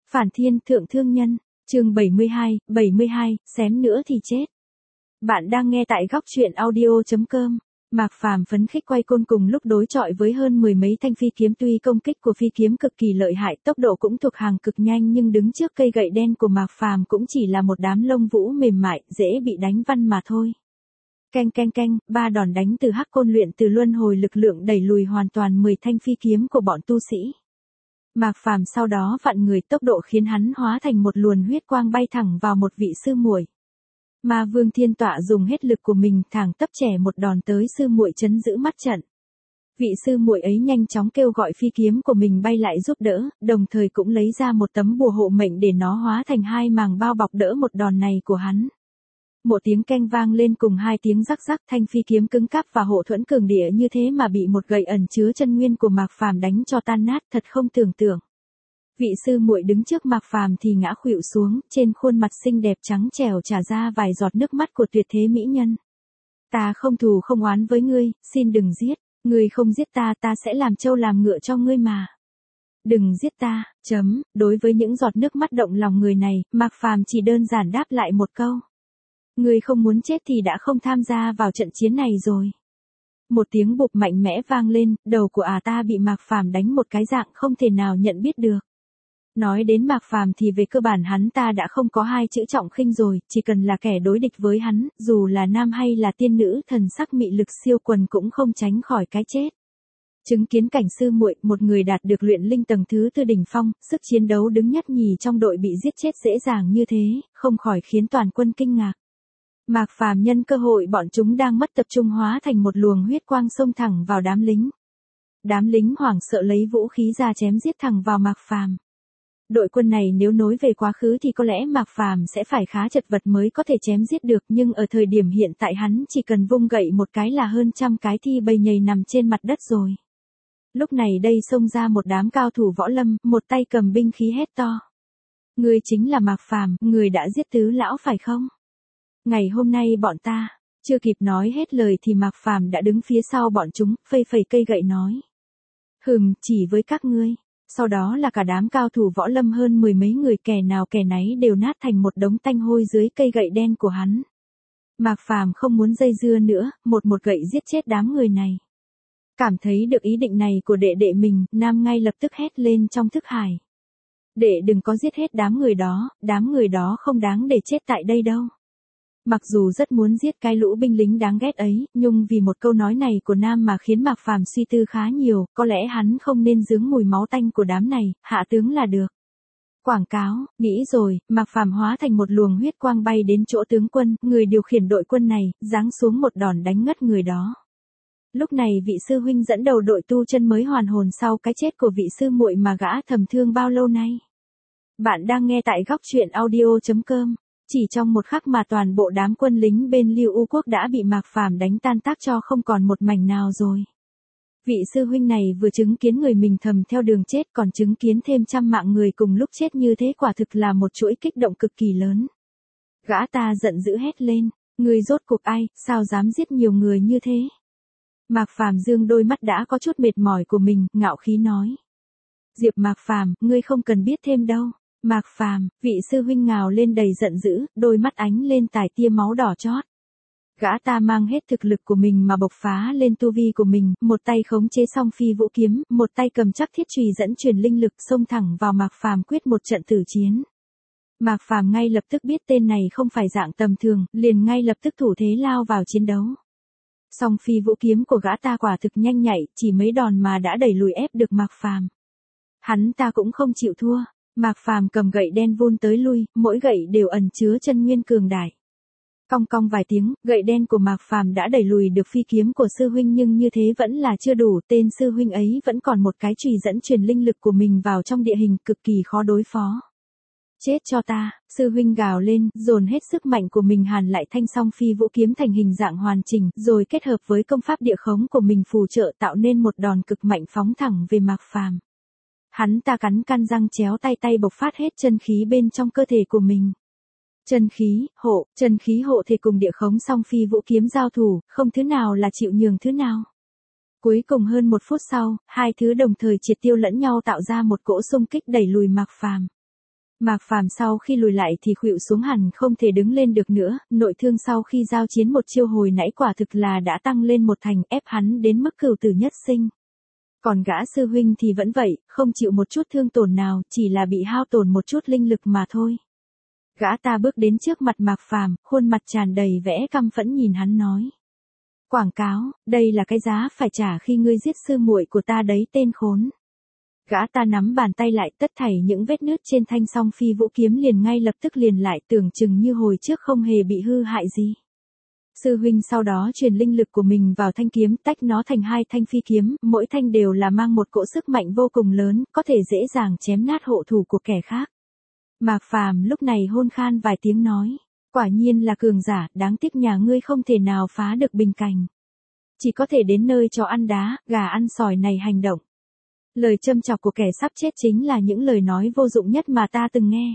Phản thiên thượng thương nhân, chương 72, xém nữa thì chết. Bạn đang nghe tại góc truyện audio.com. Mạc Phàm phấn khích quay côn cùng lúc đối chọi với hơn mười mấy thanh phi kiếm, tuy công kích của phi kiếm cực kỳ lợi hại, tốc độ cũng thuộc hàng cực nhanh, nhưng đứng trước cây gậy đen của Mạc Phàm cũng chỉ là một đám lông vũ mềm mại, dễ bị đánh văng mà thôi. Canh canh canh, ba đòn đánh từ hắc côn luyện từ luân hồi lực lượng đẩy lùi hoàn toàn 10 thanh phi kiếm của bọn tu sĩ. Mạc Phàm sau đó vặn người, tốc độ khiến hắn hóa thành một luồn huyết quang bay thẳng vào một vị sư muội. Ma Vương Thiên Tọa dùng hết lực của mình thẳng tắp chẻ một đòn tới sư muội trấn giữ mắt trận. Vị sư muội ấy nhanh chóng kêu gọi phi kiếm của mình bay lại giúp đỡ, đồng thời cũng lấy ra một tấm bùa hộ mệnh để nó hóa thành hai màng bao bọc đỡ một đòn này của hắn. Một tiếng keng vang lên cùng hai tiếng rắc rắc, thanh phi kiếm cứng cáp và hộ thuẫn cường địa như thế mà bị một gậy ẩn chứa chân nguyên của Mạc Phàm đánh cho tan nát, thật không tưởng tượng. Vị sư muội đứng trước Mạc Phàm thì ngã khuỵu xuống, trên khuôn mặt xinh đẹp trắng trẻo trà ra vài giọt nước mắt của tuyệt thế mỹ nhân. Ta không thù không oán với ngươi, xin đừng giết, ngươi không giết ta, ta sẽ làm trâu làm ngựa cho ngươi mà. Đừng giết ta, đối với những giọt nước mắt động lòng người này, Mạc Phàm chỉ đơn giản đáp lại một câu. Ngươi không muốn chết thì đã không tham gia vào trận chiến này rồi. Một tiếng bụp mạnh mẽ vang lên, đầu của ta bị Mạc Phàm đánh một cái dạng không thể nào nhận biết được. Nói đến Mạc Phàm thì về cơ bản hắn ta đã không có hai chữ trọng khinh rồi, chỉ cần là kẻ đối địch với hắn, dù là nam hay là tiên nữ, thần sắc mị lực siêu quần cũng không tránh khỏi cái chết. Chứng kiến cảnh sư muội, một người đạt được luyện linh tầng thứ tư đỉnh phong, sức chiến đấu đứng nhất nhì trong đội bị giết chết dễ dàng như thế, không khỏi khiến toàn quân kinh ngạc. Mạc Phàm nhân cơ hội bọn chúng đang mất tập trung hóa thành một luồng huyết quang xông thẳng vào đám lính. Đám lính hoảng sợ lấy vũ khí ra chém giết thẳng vào Mạc Phàm. Đội quân này nếu nối về quá khứ thì có lẽ Mạc Phàm sẽ phải khá chật vật mới có thể chém giết được, nhưng ở thời điểm hiện tại hắn chỉ cần vung gậy một cái là hơn trăm cái thi bầy nhầy nằm trên mặt đất rồi. Lúc này đây xông ra một đám cao thủ võ lâm, một tay cầm binh khí hét to. Ngươi chính là Mạc Phàm, người đã giết tứ lão phải không? Ngày hôm nay bọn ta, chưa kịp nói hết lời thì Mạc Phàm đã đứng phía sau bọn chúng, phẩy phẩy cây gậy nói. Chỉ với các ngươi. Sau đó là cả đám cao thủ võ lâm hơn mười mấy người, kẻ nào kẻ nấy đều nát thành một đống tanh hôi dưới cây gậy đen của hắn. Mạc Phàm không muốn dây dưa nữa, một gậy giết chết đám người này. Cảm thấy được ý định này của đệ đệ mình, Nam ngay lập tức hét lên trong thức hải. Đệ đừng có giết hết đám người đó không đáng để chết tại đây đâu. Mặc dù rất muốn giết cái lũ binh lính đáng ghét ấy, nhưng vì một câu nói này của Nam mà khiến Mạc Phàm suy tư khá nhiều, có lẽ hắn không nên dướng mùi máu tanh của đám này, hạ tướng là được. Quảng cáo, nghĩ rồi, Mạc Phàm hóa thành một luồng huyết quang bay đến chỗ tướng quân, người điều khiển đội quân này, giáng xuống một đòn đánh ngất người đó. Lúc này vị sư huynh dẫn đầu đội tu chân mới hoàn hồn sau cái chết của vị sư muội mà gã thầm thương bao lâu nay. Bạn đang nghe tại góc truyện audio.com. Chỉ trong một khắc mà toàn bộ đám quân lính bên Lưu U Quốc đã bị Mạc Phàm đánh tan tác cho không còn một mảnh nào rồi. Vị sư huynh này vừa chứng kiến người mình thầm theo đường chết còn chứng kiến thêm trăm mạng người cùng lúc chết như thế, quả thực là một chuỗi kích động cực kỳ lớn. Gã ta giận dữ hét lên, ngươi rốt cuộc ai, sao dám giết nhiều người như thế? Mạc Phàm dương đôi mắt đã có chút mệt mỏi của mình, ngạo khí nói. Diệp Mạc Phàm, ngươi không cần biết thêm đâu. Mạc Phàm, vị sư huynh ngào lên đầy giận dữ, đôi mắt ánh lên tài tia máu đỏ chót. Gã ta mang hết thực lực của mình mà bộc phá lên tu vi của mình, một tay khống chế song phi vũ kiếm, một tay cầm chắc thiết chùy dẫn truyền linh lực xông thẳng vào Mạc Phàm quyết một trận tử chiến. Mạc Phàm ngay lập tức biết tên này không phải dạng tầm thường, liền ngay lập tức thủ thế lao vào chiến đấu. Song phi vũ kiếm của gã ta quả thực nhanh nhạy, chỉ mấy đòn mà đã đẩy lùi ép được Mạc Phàm. Hắn ta cũng không chịu thua. Mạc Phàm cầm gậy đen vun tới lui, mỗi gậy đều ẩn chứa chân nguyên cường đại. Cong cong vài tiếng, gậy đen của Mạc Phàm đã đẩy lùi được phi kiếm của sư huynh, nhưng như thế vẫn là chưa đủ, tên sư huynh ấy vẫn còn một cái chùy dẫn truyền linh lực của mình vào trong địa hình cực kỳ khó đối phó. Chết cho ta, sư huynh gào lên, dồn hết sức mạnh của mình hàn lại thanh song phi vũ kiếm thành hình dạng hoàn chỉnh, rồi kết hợp với công pháp địa khống của mình phù trợ tạo nên một đòn cực mạnh phóng thẳng về Mạc Phàm. Hắn ta cắn căn răng chéo tay bộc phát hết chân khí bên trong cơ thể của mình. Chân khí hộ thể cùng địa khống song phi vũ kiếm giao thủ, không thứ nào là chịu nhường thứ nào. Cuối cùng hơn một phút sau, hai thứ đồng thời triệt tiêu lẫn nhau tạo ra một cỗ xung kích đẩy lùi Mạc Phàm. Mạc Phàm sau khi lùi lại thì khuỵu xuống hẳn không thể đứng lên được nữa, nội thương sau khi giao chiến một chiêu hồi nãy quả thực là đã tăng lên một thành, ép hắn đến mức cửu tử nhất sinh. Còn gã sư huynh thì vẫn vậy, không chịu một chút thương tổn nào, chỉ là bị hao tổn một chút linh lực mà thôi. Gã ta bước đến trước mặt Mạc Phàm, khuôn mặt tràn đầy vẻ căm phẫn nhìn hắn nói. Quảng cáo, đây là cái giá phải trả khi ngươi giết sư muội của ta đấy tên khốn. Gã ta nắm bàn tay lại, tất thảy những vết nứt trên thanh song phi vũ kiếm liền ngay lập tức liền lại, tưởng chừng như hồi trước không hề bị hư hại gì. Sư huynh sau đó truyền linh lực của mình vào thanh kiếm, tách nó thành 2 thanh phi kiếm, mỗi thanh đều là mang một cỗ sức mạnh vô cùng lớn, có thể dễ dàng chém nát hộ thủ của kẻ khác. Mạc Phàm lúc này hôn khan vài tiếng nói, quả nhiên là cường giả, đáng tiếc nhà ngươi không thể nào phá được bình cảnh. Chỉ có thể đến nơi chó ăn đá, gà ăn sỏi này hành động. Lời châm chọc của kẻ sắp chết chính là những lời nói vô dụng nhất mà ta từng nghe.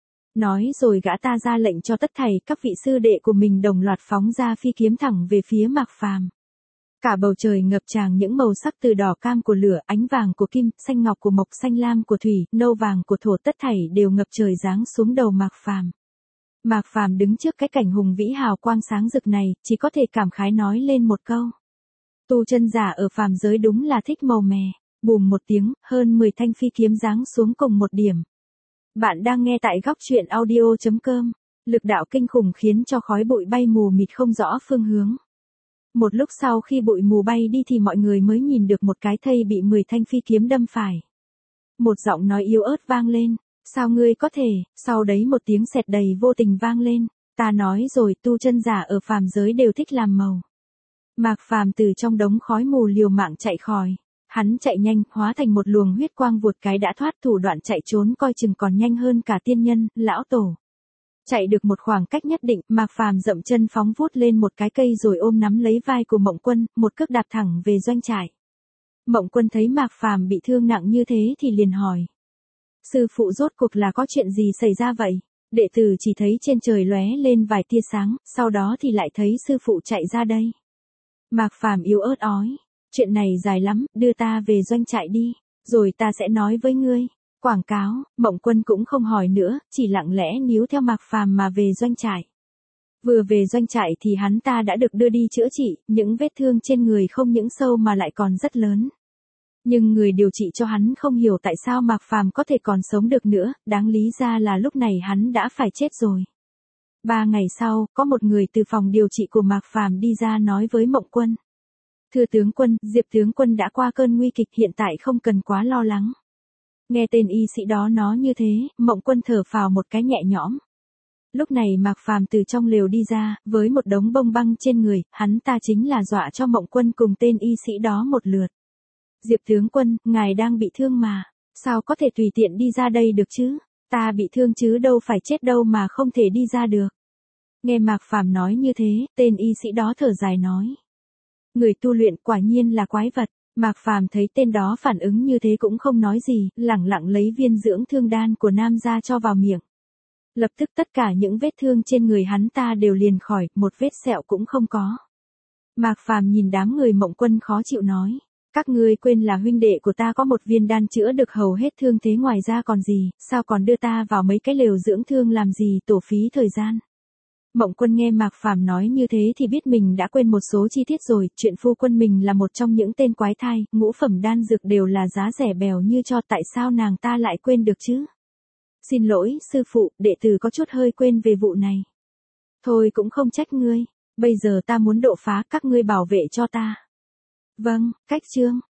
Nói rồi gã ta ra lệnh cho tất thảy các vị sư đệ của mình đồng loạt phóng ra phi kiếm thẳng về phía Mạc Phàm. Cả bầu trời ngập tràn những màu sắc từ đỏ cam của lửa, ánh vàng của kim, xanh ngọc của mộc, xanh lam của thủy, nâu vàng của thổ, tất thảy đều ngập trời giáng xuống đầu Mạc Phàm. Mạc Phàm đứng trước cái cảnh hùng vĩ hào quang sáng rực này, chỉ có thể cảm khái nói lên một câu. Tu chân giả ở phàm giới đúng là thích màu mè. Bùm một tiếng, hơn 10 thanh phi kiếm giáng xuống cùng một điểm. Bạn đang nghe tại góc truyện audio.com. Lực đạo kinh khủng khiến cho khói bụi bay mù mịt không rõ phương hướng. Một lúc sau khi bụi mù bay đi thì mọi người mới nhìn được một cái thây bị 10 thanh phi kiếm đâm phải. Một giọng nói yếu ớt vang lên. Sao ngươi có thể, sau đấy một tiếng sẹt đầy vô tình vang lên. Ta nói rồi, tu chân giả ở phàm giới đều thích làm màu. Mạc Phàm từ trong đống khói mù liều mạng chạy khỏi. Hắn chạy nhanh, hóa thành một luồng huyết quang vụt cái đã thoát, thủ đoạn chạy trốn coi chừng còn nhanh hơn cả tiên nhân, lão tổ. Chạy được một khoảng cách nhất định, Mạc Phàm dậm chân phóng vút lên một cái cây rồi ôm nắm lấy vai của Mộng Quân, một cước đạp thẳng về doanh trại. Mộng Quân thấy Mạc Phàm bị thương nặng như thế thì liền hỏi. Sư phụ rốt cuộc là có chuyện gì xảy ra vậy? Đệ tử chỉ thấy trên trời lóe lên vài tia sáng, sau đó thì lại thấy sư phụ chạy ra đây. Mạc Phàm yếu ớt ói. Chuyện này dài lắm, đưa ta về doanh trại đi, rồi ta sẽ nói với ngươi. Quảng cáo, Mộng Quân cũng không hỏi nữa, chỉ lặng lẽ níu theo Mạc Phàm mà về doanh trại. Vừa về doanh trại thì hắn ta đã được đưa đi chữa trị, những vết thương trên người không những sâu mà lại còn rất lớn. Nhưng người điều trị cho hắn không hiểu tại sao Mạc Phàm có thể còn sống được nữa, đáng lý ra là lúc này hắn đã phải chết rồi. 3 ngày sau, có một người từ phòng điều trị của Mạc Phàm đi ra nói với Mộng Quân. Thưa tướng quân, Diệp tướng quân đã qua cơn nguy kịch, hiện tại không cần quá lo lắng. Nghe tên y sĩ đó nói như thế, Mộng Quân thở phào một cái nhẹ nhõm. Lúc này Mạc Phàm từ trong lều đi ra, với một đống bông băng trên người, hắn ta chính là dọa cho Mộng Quân cùng tên y sĩ đó một lượt. Diệp tướng quân, ngài đang bị thương mà, sao có thể tùy tiện đi ra đây được chứ? Ta bị thương chứ đâu phải chết đâu mà không thể đi ra được. Nghe Mạc Phàm nói như thế, tên y sĩ đó thở dài nói. Người tu luyện quả nhiên là quái vật. Mạc Phàm thấy tên đó phản ứng như thế cũng không nói gì, lẳng lặng lấy viên dưỡng thương đan của nam gia cho vào miệng. Lập tức tất cả những vết thương trên người hắn ta đều liền khỏi, một vết sẹo cũng không có. Mạc Phàm nhìn đám người Mộng Quân khó chịu nói. Các ngươi quên là huynh đệ của ta có một viên đan chữa được hầu hết thương thế, ngoài ra còn gì, sao còn đưa ta vào mấy cái lều dưỡng thương làm gì, tổ phí thời gian. Mộng Quân nghe Mạc Phàm nói như thế thì biết mình đã quên một số chi tiết rồi, chuyện phu quân mình là một trong những tên quái thai, ngũ phẩm đan dược đều là giá rẻ bèo như cho, tại sao nàng ta lại quên được chứ? Xin lỗi, sư phụ, đệ tử có chút hơi quên về vụ này. Thôi cũng không trách ngươi, bây giờ ta muốn độ phá, các ngươi bảo vệ cho ta. Vâng, cách chương.